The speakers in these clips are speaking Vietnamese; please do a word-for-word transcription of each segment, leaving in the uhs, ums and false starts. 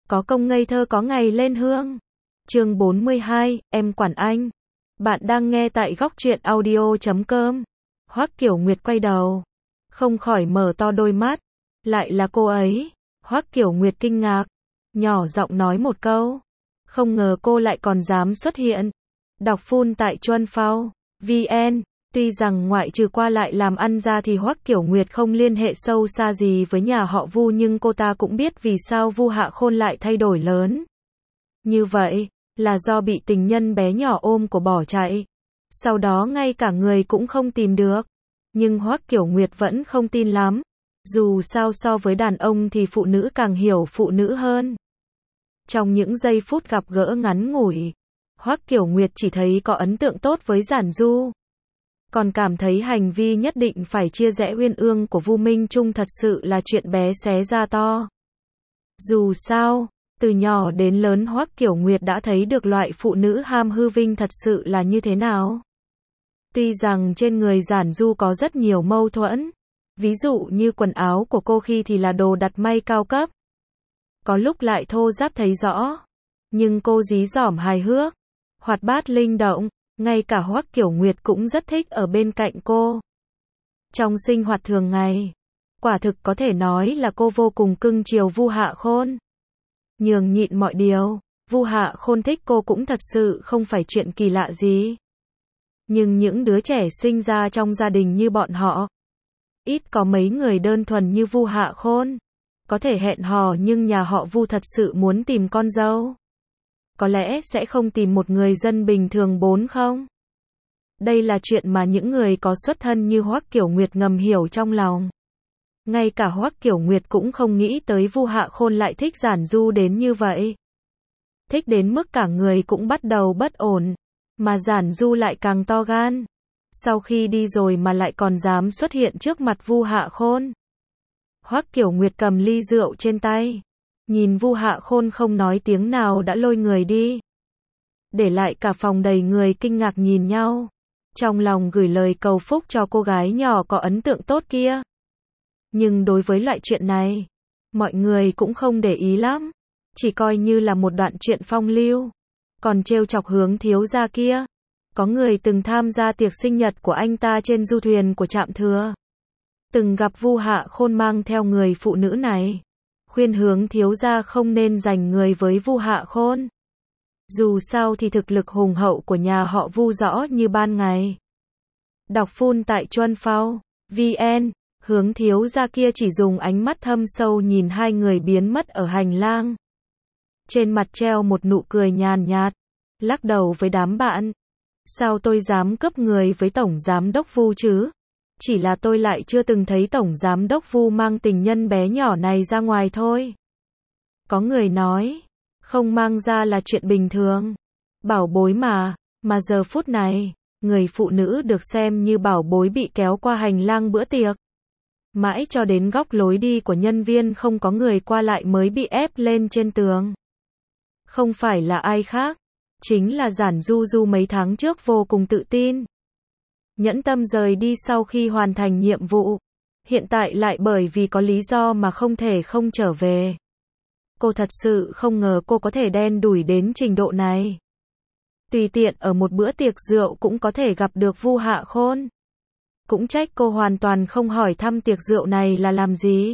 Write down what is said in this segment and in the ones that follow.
Có công ngây thơ có ngày lên hương. Chương bốn mươi hai, em quản anh. Bạn đang nghe tại góc truyện audio chấm com. Hoắc Kiểu Nguyệt quay đầu, không khỏi mở to đôi mắt. Lại là cô ấy. Hoắc Kiểu Nguyệt kinh ngạc, nhỏ giọng nói một câu. Không ngờ cô lại còn dám xuất hiện. Đọc full tại chuan phao vn. Tuy rằng ngoại trừ qua lại làm ăn ra thì Hoắc Kiểu Nguyệt không liên hệ sâu xa gì với nhà họ Vu, nhưng cô ta cũng biết vì sao Vu Hạ Khôn lại thay đổi lớn. Như vậy, là do bị tình nhân bé nhỏ ôm cổ bỏ chạy. Sau đó ngay cả người cũng không tìm được. Nhưng Hoắc Kiểu Nguyệt vẫn không tin lắm. Dù sao so với đàn ông thì phụ nữ càng hiểu phụ nữ hơn. Trong những giây phút gặp gỡ ngắn ngủi, Hoắc Kiểu Nguyệt chỉ thấy có ấn tượng tốt với Giản Du. Còn cảm thấy hành vi nhất định phải chia rẽ uyên ương của Vu Minh Trung thật sự là chuyện bé xé ra to. Dù sao, từ nhỏ đến lớn Hoắc Kiểu Nguyệt đã thấy được loại phụ nữ ham hư vinh thật sự là như thế nào. Tuy rằng trên người Giản Du có rất nhiều mâu thuẫn, ví dụ như quần áo của cô khi thì là đồ đặt may cao cấp, có lúc lại thô ráp thấy rõ, nhưng cô dí dỏm hài hước, hoạt bát linh động. Ngay cả Hoắc Kiểu Nguyệt cũng rất thích ở bên cạnh cô. Trong sinh hoạt thường ngày, quả thực có thể nói là cô vô cùng cưng chiều Vu Hạ Khôn. Nhường nhịn mọi điều, Vu Hạ Khôn thích cô cũng thật sự không phải chuyện kỳ lạ gì. Nhưng những đứa trẻ sinh ra trong gia đình như bọn họ, ít có mấy người đơn thuần như Vu Hạ Khôn. Có thể hẹn hò nhưng nhà họ Vu thật sự muốn tìm con dâu, có lẽ sẽ không tìm một người dân bình thường bốn không? Đây là chuyện mà những người có xuất thân như Hoắc Kiểu Nguyệt ngầm hiểu trong lòng. Ngay cả Hoắc Kiểu Nguyệt cũng không nghĩ tới Vu Hạ Khôn lại thích Giản Du đến như vậy. Thích đến mức cả người cũng bắt đầu bất ổn, mà Giản Du lại càng to gan. Sau khi đi rồi mà lại còn dám xuất hiện trước mặt Vu Hạ Khôn. Hoắc Kiểu Nguyệt cầm ly rượu trên tay, nhìn Vu Hạ Khôn không nói tiếng nào đã lôi người đi. Để lại cả phòng đầy người kinh ngạc nhìn nhau. Trong lòng gửi lời cầu phúc cho cô gái nhỏ có ấn tượng tốt kia. Nhưng đối với loại chuyện này, mọi người cũng không để ý lắm. Chỉ coi như là một đoạn chuyện phong lưu. Còn trêu chọc Hướng thiếu gia kia. Có người từng tham gia tiệc sinh nhật của anh ta trên du thuyền của Trạm Thừa. Từng gặp Vu Hạ Khôn mang theo người phụ nữ này. Khuyên Hướng thiếu gia không nên giành người với Vu Hạ Khôn. Dù sao thì thực lực hùng hậu của nhà họ Vu rõ như ban ngày. Đọc full tại chuan phao vn. Hướng thiếu gia kia chỉ dùng ánh mắt thâm sâu nhìn hai người biến mất ở hành lang. Trên mặt treo một nụ cười nhàn nhạt, lắc đầu với đám bạn. Sao tôi dám cướp người với Tổng Giám đốc Vu chứ? Chỉ là tôi lại chưa từng thấy Tổng Giám đốc Vu mang tình nhân bé nhỏ này ra ngoài thôi. Có người nói, không mang ra là chuyện bình thường. Bảo bối mà, mà giờ phút này, người phụ nữ được xem như bảo bối bị kéo qua hành lang bữa tiệc. Mãi cho đến góc lối đi của nhân viên không có người qua lại mới bị ép lên trên tường. Không phải là ai khác, chính là Giản Du Du mấy tháng trước vô cùng tự tin. Nhẫn tâm rời đi sau khi hoàn thành nhiệm vụ. Hiện tại lại bởi vì có lý do mà không thể không trở về. Cô thật sự không ngờ cô có thể đen đủi đến trình độ này. Tùy tiện ở một bữa tiệc rượu cũng có thể gặp được Vu Hạ Khôn. Cũng trách cô hoàn toàn không hỏi thăm tiệc rượu này là làm gì.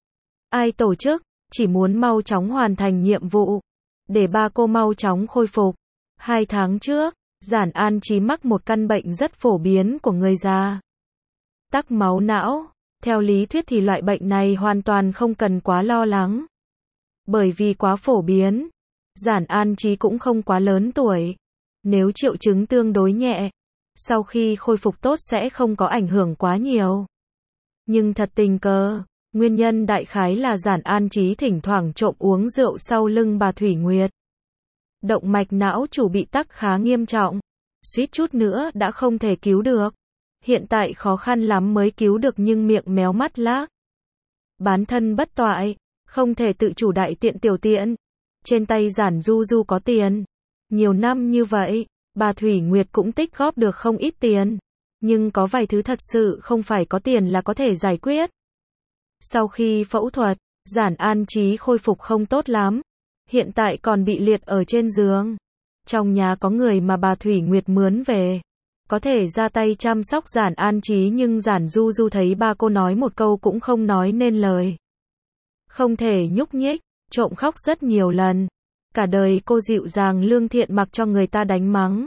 Ai tổ chức, chỉ muốn mau chóng hoàn thành nhiệm vụ. Để ba cô mau chóng khôi phục. Hai tháng trước, Giản An Chí mắc một căn bệnh rất phổ biến của người già. Tắc máu não. Theo lý thuyết thì loại bệnh này hoàn toàn không cần quá lo lắng. Bởi vì quá phổ biến, Giản An Chí cũng không quá lớn tuổi. Nếu triệu chứng tương đối nhẹ, sau khi khôi phục tốt sẽ không có ảnh hưởng quá nhiều. Nhưng thật tình cờ, nguyên nhân đại khái là Giản An Chí thỉnh thoảng trộm uống rượu sau lưng bà Thủy Nguyệt. Động mạch não chủ bị tắc khá nghiêm trọng, suýt chút nữa đã không thể cứu được. Hiện tại khó khăn lắm mới cứu được nhưng miệng méo mắt lác. Bán thân bất toại, không thể tự chủ đại tiện tiểu tiện. Trên tay Giản Du Du có tiền. Nhiều năm như vậy, bà Thủy Nguyệt cũng tích góp được không ít tiền. Nhưng có vài thứ thật sự không phải có tiền là có thể giải quyết. Sau khi phẫu thuật, Giản An Chí khôi phục không tốt lắm. hiện tại còn bị liệt ở trên giường. Trong nhà có người mà bà Thủy Nguyệt mướn về, có thể ra tay chăm sóc Giản An Trí, nhưng Giản Du Du thấy ba cô nói một câu cũng không nói nên lời. Không thể nhúc nhích, trộm khóc rất nhiều lần. Cả đời cô dịu dàng lương thiện mặc cho người ta đánh mắng.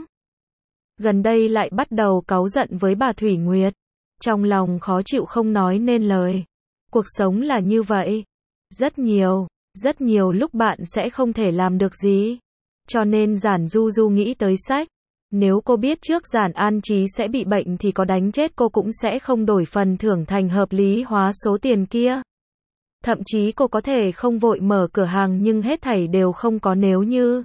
Gần đây lại bắt đầu cáu giận với bà Thủy Nguyệt. Trong lòng khó chịu không nói nên lời. Cuộc sống là như vậy. Rất nhiều, rất nhiều lúc bạn sẽ không thể làm được gì. Cho nên Giản Du Du nghĩ tới sách. Nếu cô biết trước Giản An Trí sẽ bị bệnh thì có đánh chết cô cũng sẽ không đổi phần thưởng thành hợp lý hóa số tiền kia. Thậm chí cô có thể không vội mở cửa hàng, nhưng hết thảy đều không có nếu như.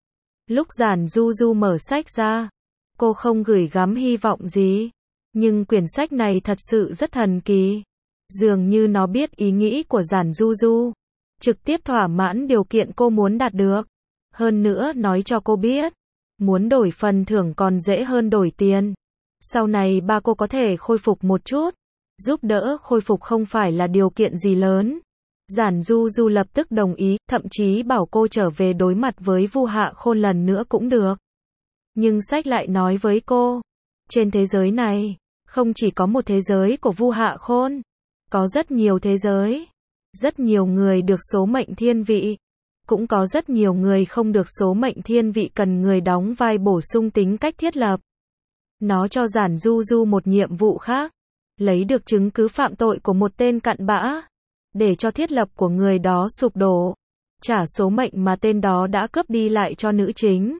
Lúc Giản Du Du mở sách ra, cô không gửi gắm hy vọng gì. Nhưng quyển sách này thật sự rất thần kỳ. Dường như nó biết ý nghĩ của Giản Du Du. Trực tiếp thỏa mãn điều kiện cô muốn đạt được. Hơn nữa nói cho cô biết. Muốn đổi phần thưởng còn dễ hơn đổi tiền. Sau này ba cô có thể khôi phục một chút. Giúp đỡ khôi phục không phải là điều kiện gì lớn. Giản Du Du lập tức đồng ý, thậm chí bảo cô trở về đối mặt với Vu Hạ Khôn lần nữa cũng được. Nhưng sách lại nói với cô, trên thế giới này, không chỉ có một thế giới của Vu Hạ Khôn, có rất nhiều thế giới. Rất nhiều người được số mệnh thiên vị, cũng có rất nhiều người không được số mệnh thiên vị, cần người đóng vai bổ sung tính cách thiết lập. Nó cho Giản Du Du một nhiệm vụ khác, lấy được chứng cứ phạm tội của một tên cặn bã, để cho thiết lập của người đó sụp đổ, trả số mệnh mà tên đó đã cướp đi lại cho nữ chính.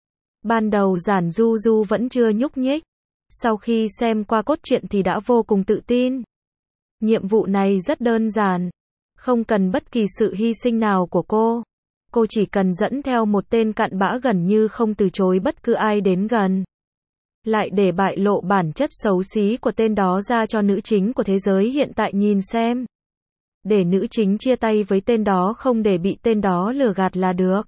Ban đầu Giản Du Du vẫn chưa nhúc nhích, sau khi xem qua cốt truyện thì đã vô cùng tự tin. Nhiệm vụ này rất đơn giản, không cần bất kỳ sự hy sinh nào của cô. Cô chỉ cần dẫn theo một tên cặn bã gần như không từ chối bất cứ ai đến gần. Lại để bại lộ bản chất xấu xí của tên đó ra cho nữ chính của thế giới hiện tại nhìn xem. Để nữ chính chia tay với tên đó, không để bị tên đó lừa gạt là được.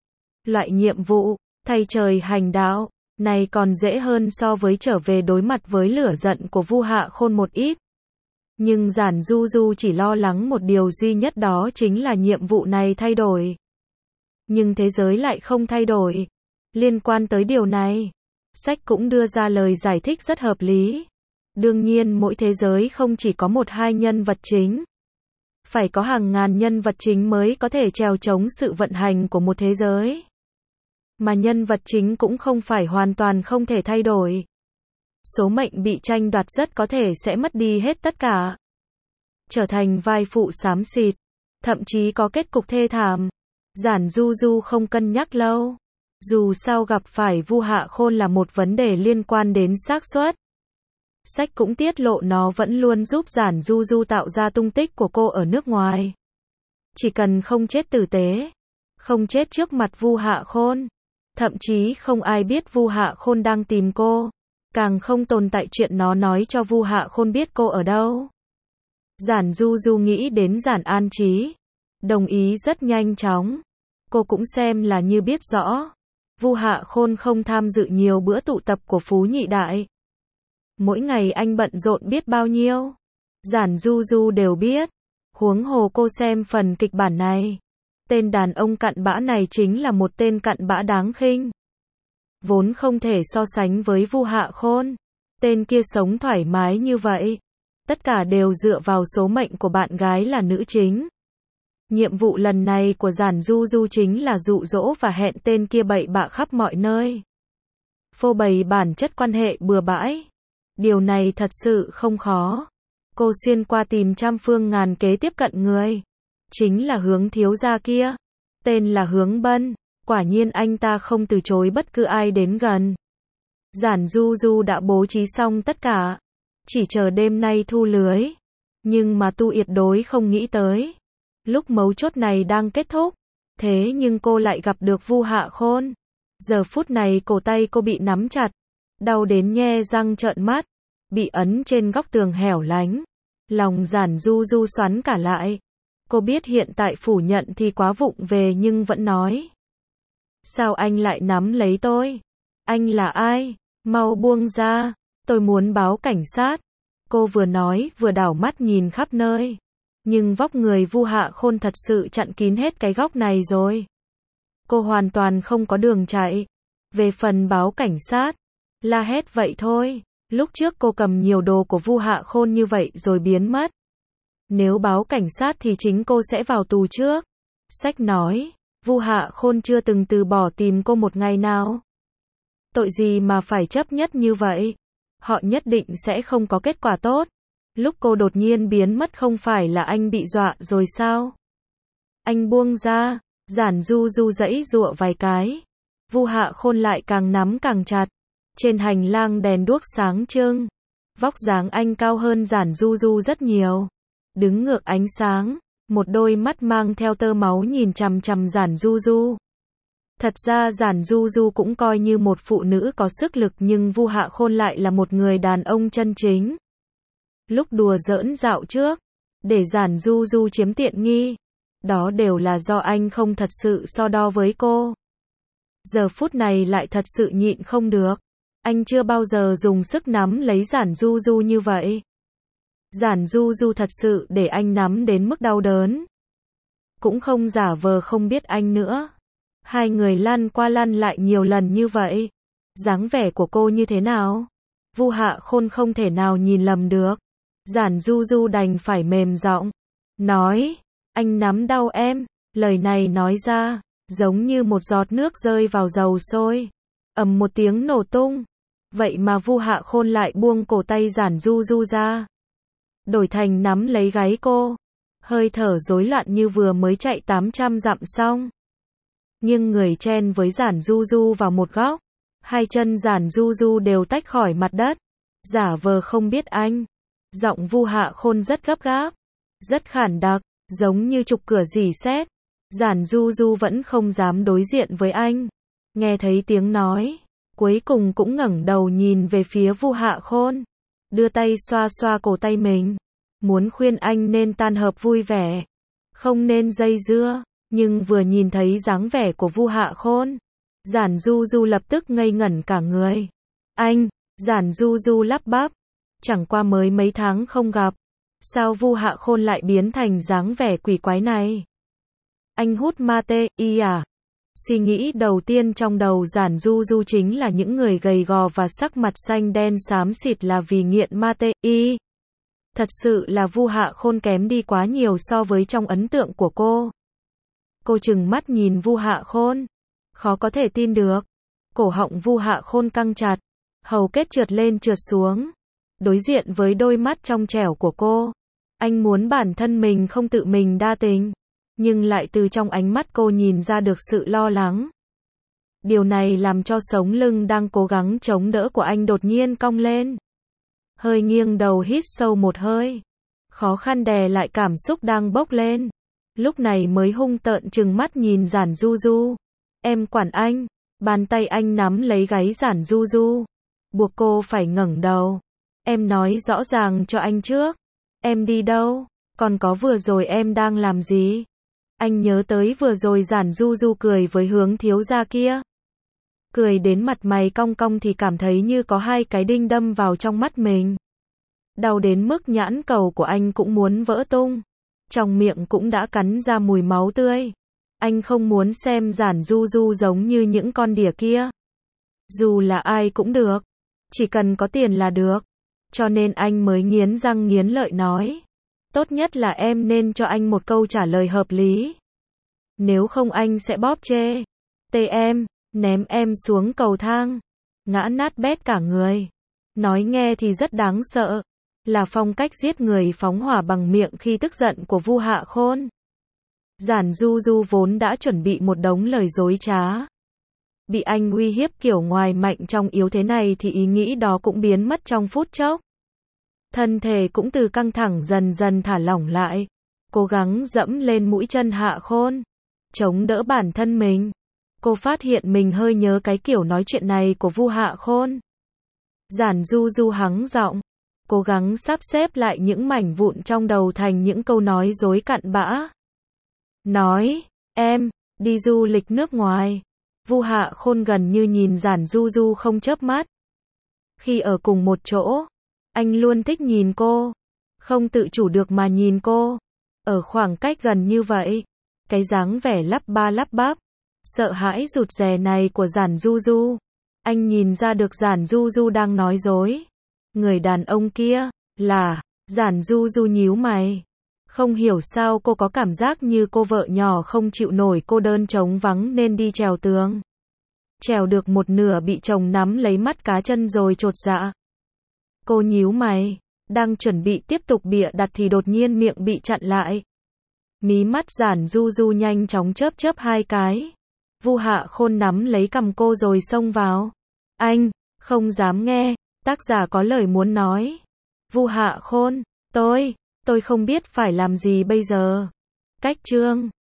Loại nhiệm vụ, thay trời hành đạo, này còn dễ hơn so với trở về đối mặt với lửa giận của Vu Hạ Khôn một ít. Nhưng Giản Du Du chỉ lo lắng một điều duy nhất, đó chính là nhiệm vụ này thay đổi. Nhưng thế giới lại không thay đổi. Liên quan tới điều này, sách cũng đưa ra lời giải thích rất hợp lý. Đương nhiên mỗi thế giới không chỉ có một hai nhân vật chính. Phải có hàng ngàn nhân vật chính mới có thể trèo chống sự vận hành của một thế giới. Mà nhân vật chính cũng không phải hoàn toàn không thể thay đổi. Số mệnh bị tranh đoạt rất có thể sẽ mất đi hết tất cả. Trở thành vai phụ xám xịt. Thậm chí có kết cục thê thảm. Giản Du Du không cân nhắc lâu. Dù sao gặp phải Vu Hạ Khôn là một vấn đề liên quan đến xác suất. Sách cũng tiết lộ nó vẫn luôn giúp Giản Du Du tạo ra tung tích của cô ở nước ngoài. Chỉ cần không chết tử tế, không chết trước mặt Vu Hạ Khôn, thậm chí không ai biết Vu Hạ Khôn đang tìm cô, càng không tồn tại chuyện nó nói cho Vu Hạ Khôn biết cô ở đâu. Giản Du Du nghĩ đến Giản An Trí, đồng ý rất nhanh chóng. Cô cũng xem là như biết rõ, Vu Hạ Khôn không tham dự nhiều bữa tụ tập của Phú Nhị Đại. Mỗi ngày anh bận rộn biết bao nhiêu. Giản Du Du đều biết. Huống hồ cô xem phần kịch bản này. Tên đàn ông cặn bã này chính là một tên cặn bã đáng khinh. Vốn không thể so sánh với Vu Hạ Khôn. Tên kia sống thoải mái như vậy. Tất cả đều dựa vào số mệnh của bạn gái là nữ chính. Nhiệm vụ lần này của Giản Du Du chính là dụ dỗ và hẹn tên kia bậy bạ khắp mọi nơi. Phô bày bản chất quan hệ bừa bãi. Điều này thật sự không khó. Cô xuyên qua tìm trăm phương ngàn kế tiếp cận người. Chính là Hướng thiếu gia kia. Tên là Hướng Bân. Quả nhiên anh ta không từ chối bất cứ ai đến gần. Giản Du Du đã bố trí xong tất cả. Chỉ chờ đêm nay thu lưới. Nhưng mà Tu tuyệt đối không nghĩ tới. Lúc mấu chốt này đang kết thúc. Thế nhưng cô lại gặp được Vu Hạ Khôn. Giờ phút này cổ tay cô bị nắm chặt. Đau đến nhe răng trợn mắt. Bị ấn trên góc tường hẻo lánh. Lòng Giản Du Du xoắn cả lại. Cô biết hiện tại phủ nhận thì quá vụng về nhưng vẫn nói. Sao anh lại nắm lấy tôi? Anh là ai? Mau buông ra. Tôi muốn báo cảnh sát. Cô vừa nói vừa đảo mắt nhìn khắp nơi. Nhưng vóc người Vu Hạ Khôn thật sự chặn kín hết cái góc này rồi. cô hoàn toàn không có đường chạy. Về phần báo cảnh sát, la hét vậy thôi. Lúc trước cô cầm nhiều đồ của Vu Hạ Khôn như vậy rồi biến mất. Nếu báo cảnh sát thì chính cô sẽ vào tù trước. Sách nói, Vu Hạ Khôn chưa từng từ bỏ tìm cô một ngày nào. Tội gì mà phải chấp nhất như vậy? Họ nhất định sẽ không có kết quả tốt. Lúc cô đột nhiên biến mất không phải là anh bị dọa rồi sao? Anh buông ra, Giản Du Du giãy giụa vài cái. Vu Hạ Khôn lại càng nắm càng chặt. Trên hành lang đèn đuốc sáng trưng. Vóc dáng anh cao hơn Giản Du Du rất nhiều. Đứng ngược ánh sáng, một đôi mắt mang theo tơ máu nhìn chằm chằm Giản Du Du. Thật ra Giản Du Du cũng coi như một phụ nữ có sức lực nhưng Vu Hạ Khôn lại là một người đàn ông chân chính. Lúc đùa giỡn dạo trước, để Giản Du Du chiếm tiện nghi, đó đều là do anh không thật sự so đo với cô. Giờ phút này lại thật sự nhịn không được. Anh chưa bao giờ dùng sức nắm lấy Giản Du Du như vậy. Giản Du Du thật sự để anh nắm đến mức đau đớn. Cũng không giả vờ không biết anh nữa. Hai người lăn qua lăn lại nhiều lần như vậy. Dáng vẻ của cô như thế nào? Vu Hạ Khôn không thể nào nhìn lầm được. Giản Du Du đành phải mềm giọng. Nói, anh nắm đau em. Lời này nói ra, giống như một giọt nước rơi vào dầu sôi. Ầm một tiếng nổ tung. Vậy mà Vu Hạ Khôn lại buông cổ tay Giản Du Du ra. Đổi thành nắm lấy gáy cô. Hơi thở rối loạn như vừa mới chạy tám trăm dặm xong. Nghiêng người chen với Giản Du Du vào một góc. Hai chân Giản Du Du đều tách khỏi mặt đất. Giả vờ không biết anh. Giọng Vu Hạ Khôn rất gấp gáp. Rất khản đặc, giống như trục cửa rỉ sét. Giản Du Du vẫn không dám đối diện với anh. Nghe thấy tiếng nói, cuối cùng cũng ngẩng đầu nhìn về phía Vu Hạ Khôn. Đưa tay xoa xoa cổ tay mình. Muốn khuyên anh nên tan hợp vui vẻ. Không nên dây dưa. Nhưng vừa nhìn thấy dáng vẻ của Vu Hạ Khôn, Giản Du Du lập tức ngây ngẩn cả người. Anh, Giản Du Du lắp bắp. Chẳng qua mới mấy tháng không gặp. Sao Vu Hạ Khôn lại biến thành dáng vẻ quỷ quái này? Anh hút ma tê, y à? Suy nghĩ đầu tiên trong đầu Giản Du Du chính là những người gầy gò và sắc mặt xanh đen xám xịt là vì nghiện ma tê, y. Thật sự là Vu Hạ Khôn kém đi quá nhiều so với trong ấn tượng của cô. Cô trừng mắt nhìn Vu Hạ Khôn. Khó có thể tin được. Cổ họng Vu Hạ Khôn căng chặt. Hầu kết trượt lên trượt xuống. Đối diện với đôi mắt trong trẻo của cô. Anh muốn bản thân mình không tự mình đa tình. Nhưng lại từ trong ánh mắt cô nhìn ra được sự lo lắng. Điều này làm cho sống lưng đang cố gắng chống đỡ của anh đột nhiên cong lên. Hơi nghiêng đầu hít sâu một hơi. Khó khăn đè lại cảm xúc đang bốc lên. Lúc này mới hung tợn trừng mắt nhìn Giản Du Du. Em quản anh. Bàn tay anh nắm lấy gáy Giản Du Du. Buộc cô phải ngẩng đầu. Em nói rõ ràng cho anh trước. Em đi đâu? Còn có vừa rồi em đang làm gì? Anh nhớ tới vừa rồi Giản Du Du cười với Hướng thiếu gia kia. Cười đến mặt mày cong cong thì cảm thấy như có hai cái đinh đâm vào trong mắt mình. Đau đến mức nhãn cầu của anh cũng muốn vỡ tung. Trong miệng cũng đã cắn ra mùi máu tươi. Anh không muốn xem Giản Du Du giống như những con đỉa kia. Dù là ai cũng được. Chỉ cần có tiền là được. Cho nên anh mới nghiến răng nghiến lợi nói. Tốt nhất là em nên cho anh một câu trả lời hợp lý. Nếu không anh sẽ bóp chê. Tê em, ném em xuống cầu thang. Ngã nát bét cả người. Nói nghe thì rất đáng sợ. Là phong cách giết người phóng hỏa bằng miệng khi tức giận của Vu Hạ Khôn. Giản Du Du vốn đã chuẩn bị một đống lời dối trá. Bị anh uy hiếp kiểu ngoài mạnh trong yếu thế này thì ý nghĩ đó cũng biến mất trong phút chốc. Thân thể cũng từ căng thẳng dần dần thả lỏng lại. Cố gắng dẫm lên mũi chân Hạ Khôn. Chống đỡ bản thân mình. Cô phát hiện mình hơi nhớ cái kiểu nói chuyện này của Vu Hạ Khôn. Giản Du Du hắng giọng. Cố gắng sắp xếp lại những mảnh vụn trong đầu thành những câu nói dối cặn bã. Nói, em, đi du lịch nước ngoài. Vu Hạ Khôn gần như nhìn Giản Du Du không chớp mắt. Khi ở cùng một chỗ, anh luôn thích nhìn cô. Không tự chủ được mà nhìn cô. Ở khoảng cách gần như vậy. Cái dáng vẻ lắp ba lắp bắp. sợ hãi rụt rè này của Giản Du Du. Anh nhìn ra được Giản Du Du đang nói dối. Người đàn ông kia, là, Giản Du Du nhíu mày. Không hiểu sao cô có cảm giác như cô vợ nhỏ không chịu nổi cô đơn trống vắng nên đi trèo tường. Trèo được một nửa bị chồng nắm lấy mắt cá chân rồi chột dạ. Cô nhíu mày, đang chuẩn bị tiếp tục bịa đặt thì đột nhiên miệng bị chặn lại. Mí mắt Giản Du Du nhanh chóng chớp chớp hai cái. Vu Hạ Khôn nắm lấy cằm cô rồi xông vào. Anh, không dám nghe, tác giả có lời muốn nói. Vu Hạ Khôn, tôi, tôi không biết phải làm gì bây giờ. Cách chương